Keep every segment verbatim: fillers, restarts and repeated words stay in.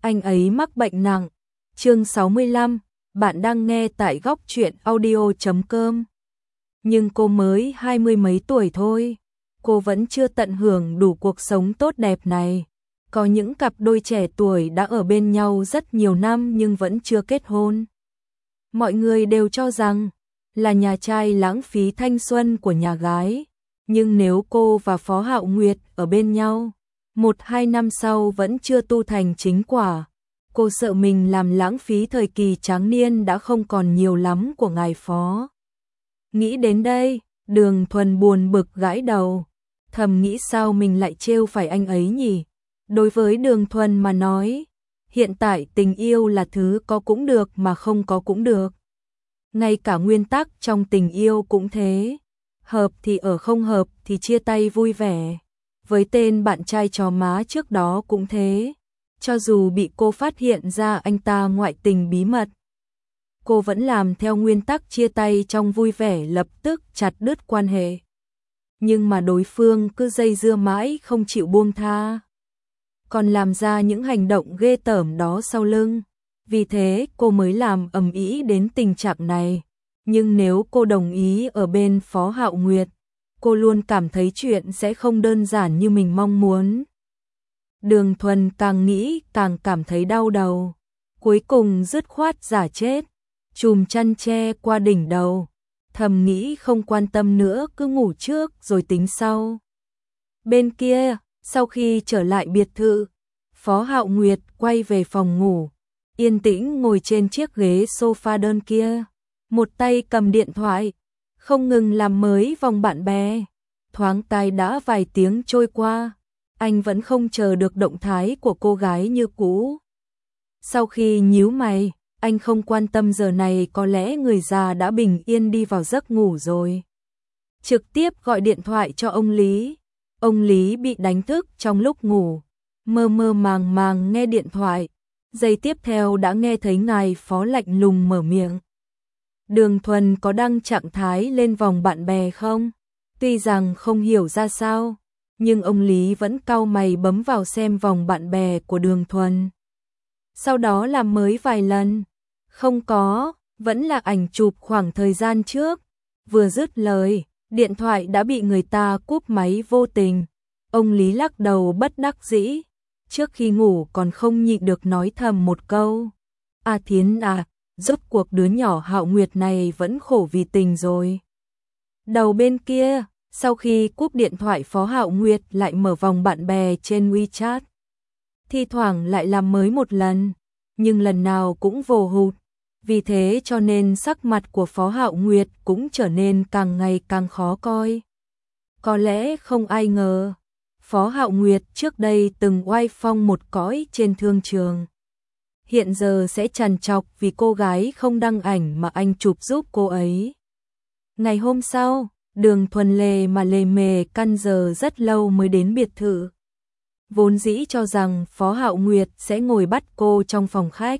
anh ấy mắc bệnh nặng. Chương sáu mươi lăm, bạn đang nghe tại góc truyện audio chấm com. Nhưng cô mới hai mươi mấy tuổi thôi, cô vẫn chưa tận hưởng đủ cuộc sống tốt đẹp này. Có những cặp đôi trẻ tuổi đã ở bên nhau rất nhiều năm nhưng vẫn chưa kết hôn. Mọi người đều cho rằng là nhà trai lãng phí thanh xuân của nhà gái, nhưng nếu cô và Phó Hạo Nguyệt ở bên nhau, một hai năm sau vẫn chưa tu thành chính quả, cô sợ mình làm lãng phí thời kỳ tráng niên đã không còn nhiều lắm của ngài Phó. Nghĩ đến đây, Đường Thuần buồn bực gãi đầu, thầm nghĩ sao mình lại trêu phải anh ấy nhỉ? Đối với Đường Thuần mà nói, hiện tại tình yêu là thứ có cũng được mà không có cũng được. Ngay cả nguyên tắc trong tình yêu cũng thế, hợp thì ở, không hợp thì chia tay vui vẻ. Với tên bạn trai chó má trước đó cũng thế, cho dù bị cô phát hiện ra anh ta ngoại tình bí mật, cô vẫn làm theo nguyên tắc chia tay trong vui vẻ, lập tức chặt đứt quan hệ. Nhưng mà đối phương cứ dây dưa mãi không chịu buông tha, còn làm ra những hành động ghê tởm đó sau lưng. Vì thế cô mới làm ầm ĩ đến tình trạng này. Nhưng nếu cô đồng ý ở bên Phó Hạo Nguyệt, cô luôn cảm thấy chuyện sẽ không đơn giản như mình mong muốn. Đường Thuần càng nghĩ càng cảm thấy đau đầu, cuối cùng dứt khoát giả chết, chùm chăn che qua đỉnh đầu, thầm nghĩ không quan tâm nữa, cứ ngủ trước rồi tính sau. Bên kia, sau khi trở lại biệt thự, Phó Hạo Nguyệt quay về phòng ngủ, yên tĩnh ngồi trên chiếc ghế sofa đơn kia, một tay cầm điện thoại, không ngừng làm mới vòng bạn bè. Thoáng cái đã vài tiếng trôi qua, anh vẫn không chờ được động thái của cô gái như cũ. Sau khi nhíu mày, anh không quan tâm, giờ này có lẽ người già đã bình yên đi vào giấc ngủ rồi. Trực tiếp gọi điện thoại cho ông Lý. Ông Lý bị đánh thức trong lúc ngủ, mơ mơ màng màng nghe điện thoại. Giây tiếp theo đã nghe thấy ngài Phó lạnh lùng mở miệng. Đường Thuần có đăng trạng thái lên vòng bạn bè không? Tuy rằng không hiểu ra sao, nhưng ông Lý vẫn cau mày bấm vào xem vòng bạn bè của Đường Thuần. Sau đó làm mới vài lần. Không có, vẫn là ảnh chụp khoảng thời gian trước. Vừa dứt lời, điện thoại đã bị người ta cúp máy vô tình. Ông Lý lắc đầu bất đắc dĩ. Trước khi ngủ còn không nhịn được nói thầm một câu. À Thiến à, rốt cuộc đứa nhỏ Hạo Nguyệt này vẫn khổ vì tình rồi. Đầu bên kia, sau khi cúp điện thoại, Phó Hạo Nguyệt lại mở vòng bạn bè trên WeChat. Thi thoảng lại làm mới một lần, nhưng lần nào cũng vồ hụt. Vì thế cho nên sắc mặt của Phó Hạo Nguyệt cũng trở nên càng ngày càng khó coi. Có lẽ không ai ngờ, Phó Hạo Nguyệt trước đây từng oai phong một cõi trên thương trường, hiện giờ sẽ trằn trọc vì cô gái không đăng ảnh mà anh chụp giúp cô ấy. Ngày hôm sau, Đường Thuần lề mà lề mề căn giờ rất lâu mới đến biệt thự. Vốn dĩ cho rằng Phó Hạo Nguyệt sẽ ngồi bắt cô trong phòng khách.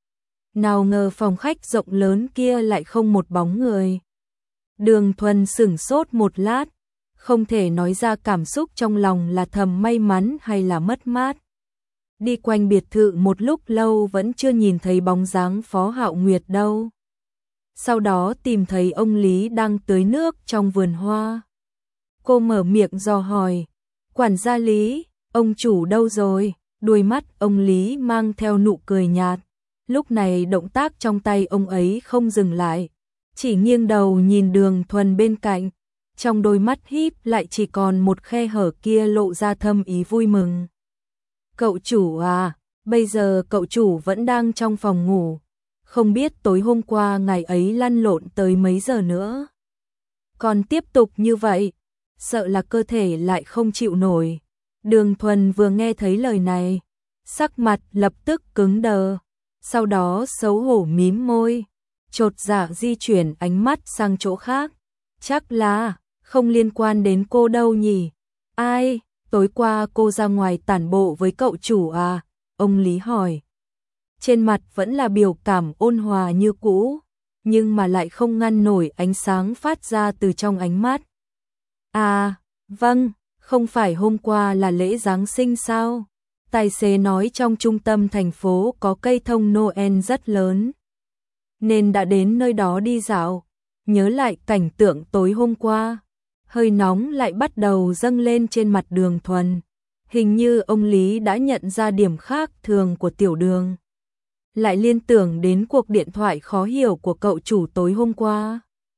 Nào ngờ phòng khách rộng lớn kia lại không một bóng người. Đường Thuần sửng sốt một lát, không thể nói ra cảm xúc trong lòng là thầm may mắn hay là mất mát. Đi quanh biệt thự một lúc lâu vẫn chưa nhìn thấy bóng dáng Phó Hạo Nguyệt đâu. Sau đó tìm thấy ông Lý đang tưới nước trong vườn hoa. Cô mở miệng dò hỏi, quản gia Lý, ông chủ đâu rồi? Đuôi mắt ông Lý mang theo nụ cười nhạt. Lúc này động tác trong tay ông ấy không dừng lại, chỉ nghiêng đầu nhìn Đường Thuần bên cạnh. Trong đôi mắt híp lại chỉ còn một khe hở kia lộ ra thâm ý vui mừng. Cậu chủ à, bây giờ cậu chủ vẫn đang trong phòng ngủ. Không biết tối hôm qua ngày ấy lăn lộn tới mấy giờ nữa. Còn tiếp tục như vậy, sợ là cơ thể lại không chịu nổi. Đường Thuần vừa nghe thấy lời này, sắc mặt lập tức cứng đờ. Sau đó xấu hổ mím môi, chột dạ di chuyển ánh mắt sang chỗ khác. Chắc là không liên quan đến cô đâu nhỉ? Ai, tối qua cô ra ngoài tản bộ với cậu chủ à? Ông Lý hỏi. Trên mặt vẫn là biểu cảm ôn hòa như cũ, nhưng mà lại không ngăn nổi ánh sáng phát ra từ trong ánh mắt. À, vâng, không phải hôm qua là lễ Giáng sinh sao? Tài xế nói trong trung tâm thành phố có cây thông Noel rất lớn, nên đã đến nơi đó đi dạo. Nhớ lại cảnh tượng tối hôm qua, hơi nóng lại bắt đầu dâng lên trên mặt Đường Thuần. Hình như ông Lý đã nhận ra điểm khác thường của Tiểu Đường. Lại liên tưởng đến cuộc điện thoại khó hiểu của cậu chủ tối hôm qua.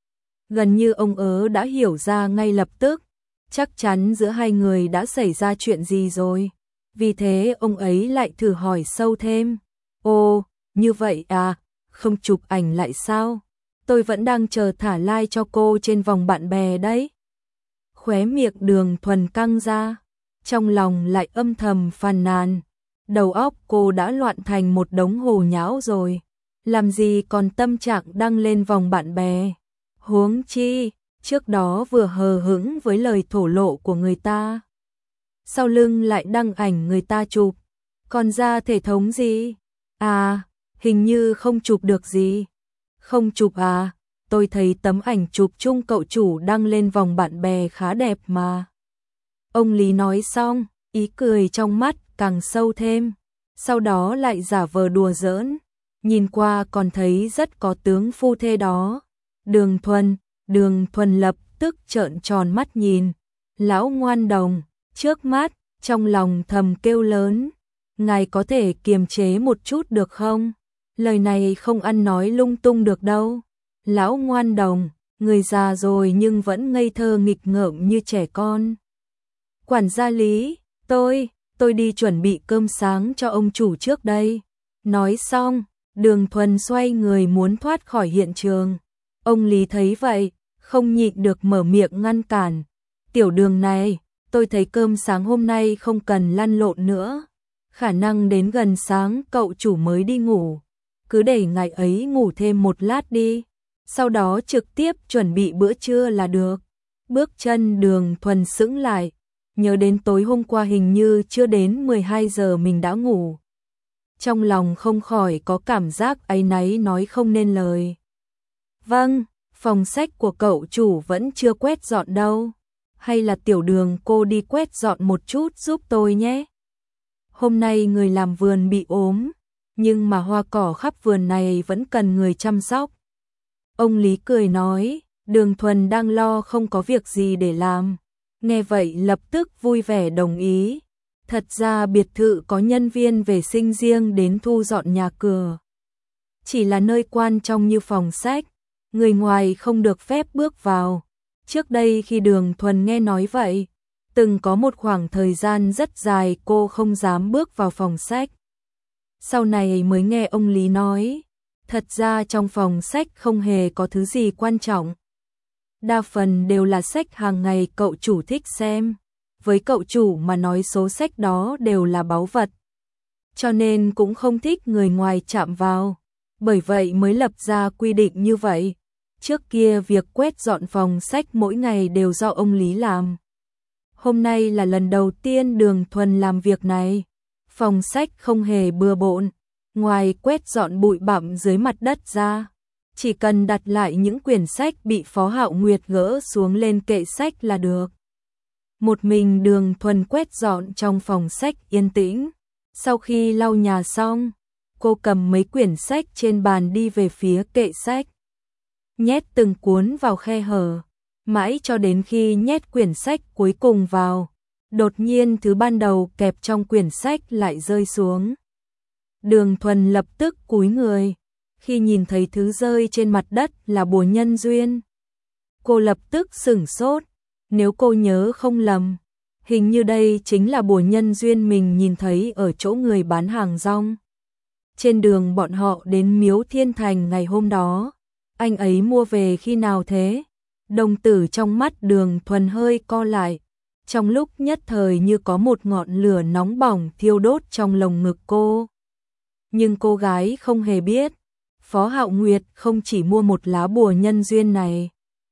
Gần như ông ớ đã hiểu ra ngay lập tức, chắc chắn giữa hai người đã xảy ra chuyện gì rồi. Vì thế ông ấy lại thử hỏi sâu thêm. Ồ, như vậy à, không chụp ảnh lại sao? Tôi vẫn đang chờ thả like cho cô trên vòng bạn bè đấy. Khóe miệng Đường Thuần căng ra, trong lòng lại âm thầm phàn nàn. Đầu óc cô đã loạn thành một đống hồ nhão rồi, làm gì còn tâm trạng đăng lên vòng bạn bè. Huống chi, trước đó vừa hờ hững với lời thổ lộ của người ta, sau lưng lại đăng ảnh người ta chụp. Còn ra thể thống gì? À, hình như không chụp được gì. Không chụp à? Tôi thấy tấm ảnh chụp chung cậu chủ đăng lên vòng bạn bè khá đẹp mà. Ông Lý nói xong, ý cười trong mắt càng sâu thêm, sau đó lại giả vờ đùa giỡn, nhìn qua còn thấy rất có tướng phu thê đó. Đường Thuần, Đường Thuần lập tức trợn tròn mắt nhìn, lão ngoan đồng, trước mắt, trong lòng thầm kêu lớn, ngài có thể kiềm chế một chút được không? Lời này không ăn nói lung tung được đâu. Lão ngoan đồng, người già rồi nhưng vẫn ngây thơ nghịch ngợm như trẻ con. Quản gia Lý, tôi, tôi đi chuẩn bị cơm sáng cho ông chủ trước đây. Nói xong, Đường Thuần xoay người muốn thoát khỏi hiện trường. Ông Lý thấy vậy, không nhịn được mở miệng ngăn cản. Tiểu Đường này, tôi thấy cơm sáng hôm nay không cần lăn lộn nữa. Khả năng đến gần sáng cậu chủ mới đi ngủ. Cứ để ngài ấy ngủ thêm một lát đi, sau đó trực tiếp chuẩn bị bữa trưa là được. Bước chân Đường Thuần sững lại, nhớ đến tối hôm qua hình như chưa đến mười hai giờ mình đã ngủ. Trong lòng không khỏi có cảm giác áy náy nói không nên lời. Vâng, phòng sách của cậu chủ vẫn chưa quét dọn đâu. Hay là Tiểu Đường cô đi quét dọn một chút giúp tôi nhé. Hôm nay người làm vườn bị ốm, nhưng mà hoa cỏ khắp vườn này vẫn cần người chăm sóc. Ông Lý cười nói, Đường Thuần đang lo không có việc gì để làm. Nghe vậy lập tức vui vẻ đồng ý. Thật ra biệt thự có nhân viên vệ sinh riêng đến thu dọn nhà cửa. Chỉ là nơi quan trọng như phòng sách, người ngoài không được phép bước vào. Trước đây khi Đường Thuần nghe nói vậy, từng có một khoảng thời gian rất dài cô không dám bước vào phòng sách. Sau này mới nghe ông Lý nói, thật ra trong phòng sách không hề có thứ gì quan trọng. Đa phần đều là sách hàng ngày cậu chủ thích xem. Với cậu chủ mà nói số sách đó đều là báu vật. Cho nên cũng không thích người ngoài chạm vào. Bởi vậy mới lập ra quy định như vậy. Trước kia việc quét dọn phòng sách mỗi ngày đều do ông Lý làm. Hôm nay là lần đầu tiên Đường Thuần làm việc này. Phòng sách không hề bừa bộn, ngoài quét dọn bụi bặm dưới mặt đất ra, chỉ cần đặt lại những quyển sách bị Phó Hạo Nguyệt gỡ xuống lên kệ sách là được. Một mình Đường Thuần quét dọn trong phòng sách yên tĩnh. Sau khi lau nhà xong, cô cầm mấy quyển sách trên bàn đi về phía kệ sách, nhét từng cuốn vào khe hở, mãi cho đến khi nhét quyển sách cuối cùng vào. Đột nhiên thứ ban đầu kẹp trong quyển sách lại rơi xuống. Đường Thuần lập tức cúi người, khi nhìn thấy thứ rơi trên mặt đất là bùa nhân duyên. Cô lập tức sửng sốt, nếu cô nhớ không lầm, hình như đây chính là bùa nhân duyên mình nhìn thấy ở chỗ người bán hàng rong. Trên đường bọn họ đến Miếu Thiên Thành ngày hôm đó, anh ấy mua về khi nào thế? Đồng tử trong mắt Đường Thuần hơi co lại. Trong lúc nhất thời như có một ngọn lửa nóng bỏng thiêu đốt trong lồng ngực cô. Nhưng cô gái không hề biết, Phó Hạo Nguyệt không chỉ mua một lá bùa nhân duyên này.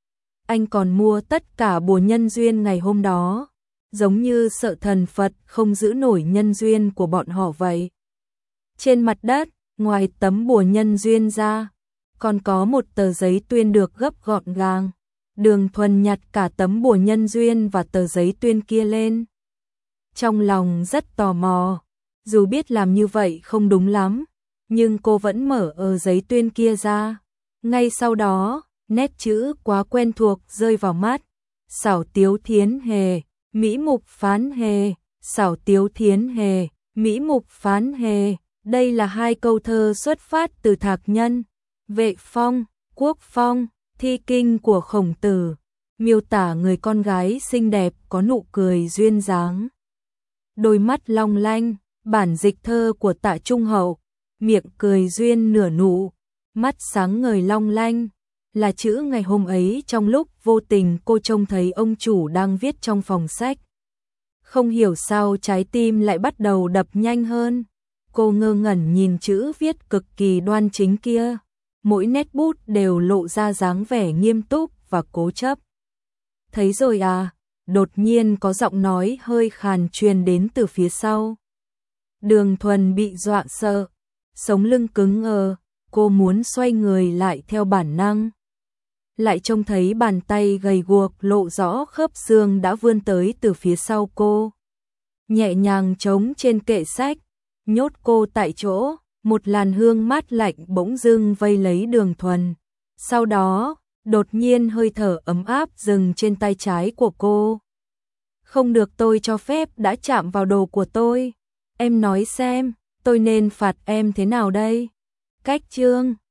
Anh còn mua tất cả bùa nhân duyên ngày hôm đó, giống như sợ thần Phật không giữ nổi nhân duyên của bọn họ vậy. Trên mặt đất, ngoài tấm bùa nhân duyên ra, còn có một tờ giấy tuyên được gấp gọn gàng. Đường Thuần nhặt cả tấm bùa nhân duyên và tờ giấy tuyên kia lên. Trong lòng rất tò mò, Dù biết làm như vậy không đúng lắm, nhưng cô vẫn mở ở giấy tuyên kia ra. Ngay sau đó, nét chữ quá quen thuộc rơi vào mắt. Xảo tiếu thiến hề, mỹ mục phán hề, xảo tiếu thiến hề, mỹ mục phán hề. Đây là hai câu thơ xuất phát từ Thạc Nhân, Vệ Phong, Quốc Phong, thi kinh của Khổng Tử, miêu tả người con gái xinh đẹp có nụ cười duyên dáng, đôi mắt long lanh. Bản dịch thơ của Tạ Trung Hậu, miệng cười duyên nửa nụ, mắt sáng ngời long lanh, là chữ ngày hôm ấy trong lúc vô tình cô trông thấy ông chủ đang viết trong phòng sách. Không hiểu sao trái tim lại bắt đầu đập nhanh hơn. Cô ngơ ngẩn nhìn chữ viết cực kỳ đoan chính kia, mỗi nét bút đều lộ ra dáng vẻ nghiêm túc và cố chấp. Thấy rồi à? Đột nhiên có giọng nói hơi khàn truyền đến từ phía sau. Đường Thuần bị dọa sợ, sống lưng cứng ngờ, cô muốn xoay người lại theo bản năng. Lại trông thấy bàn tay gầy guộc lộ rõ khớp xương đã vươn tới từ phía sau cô. Nhẹ nhàng trống trên kệ sách, nhốt cô tại chỗ, một làn hương mát lạnh bỗng dưng vây lấy Đường Thuần. Sau đó, đột nhiên hơi thở ấm áp dừng trên tay trái của cô. Không được, tôi cho phép đã chạm vào đồ của tôi. Em nói xem, tôi nên phạt em thế nào đây? Cách chương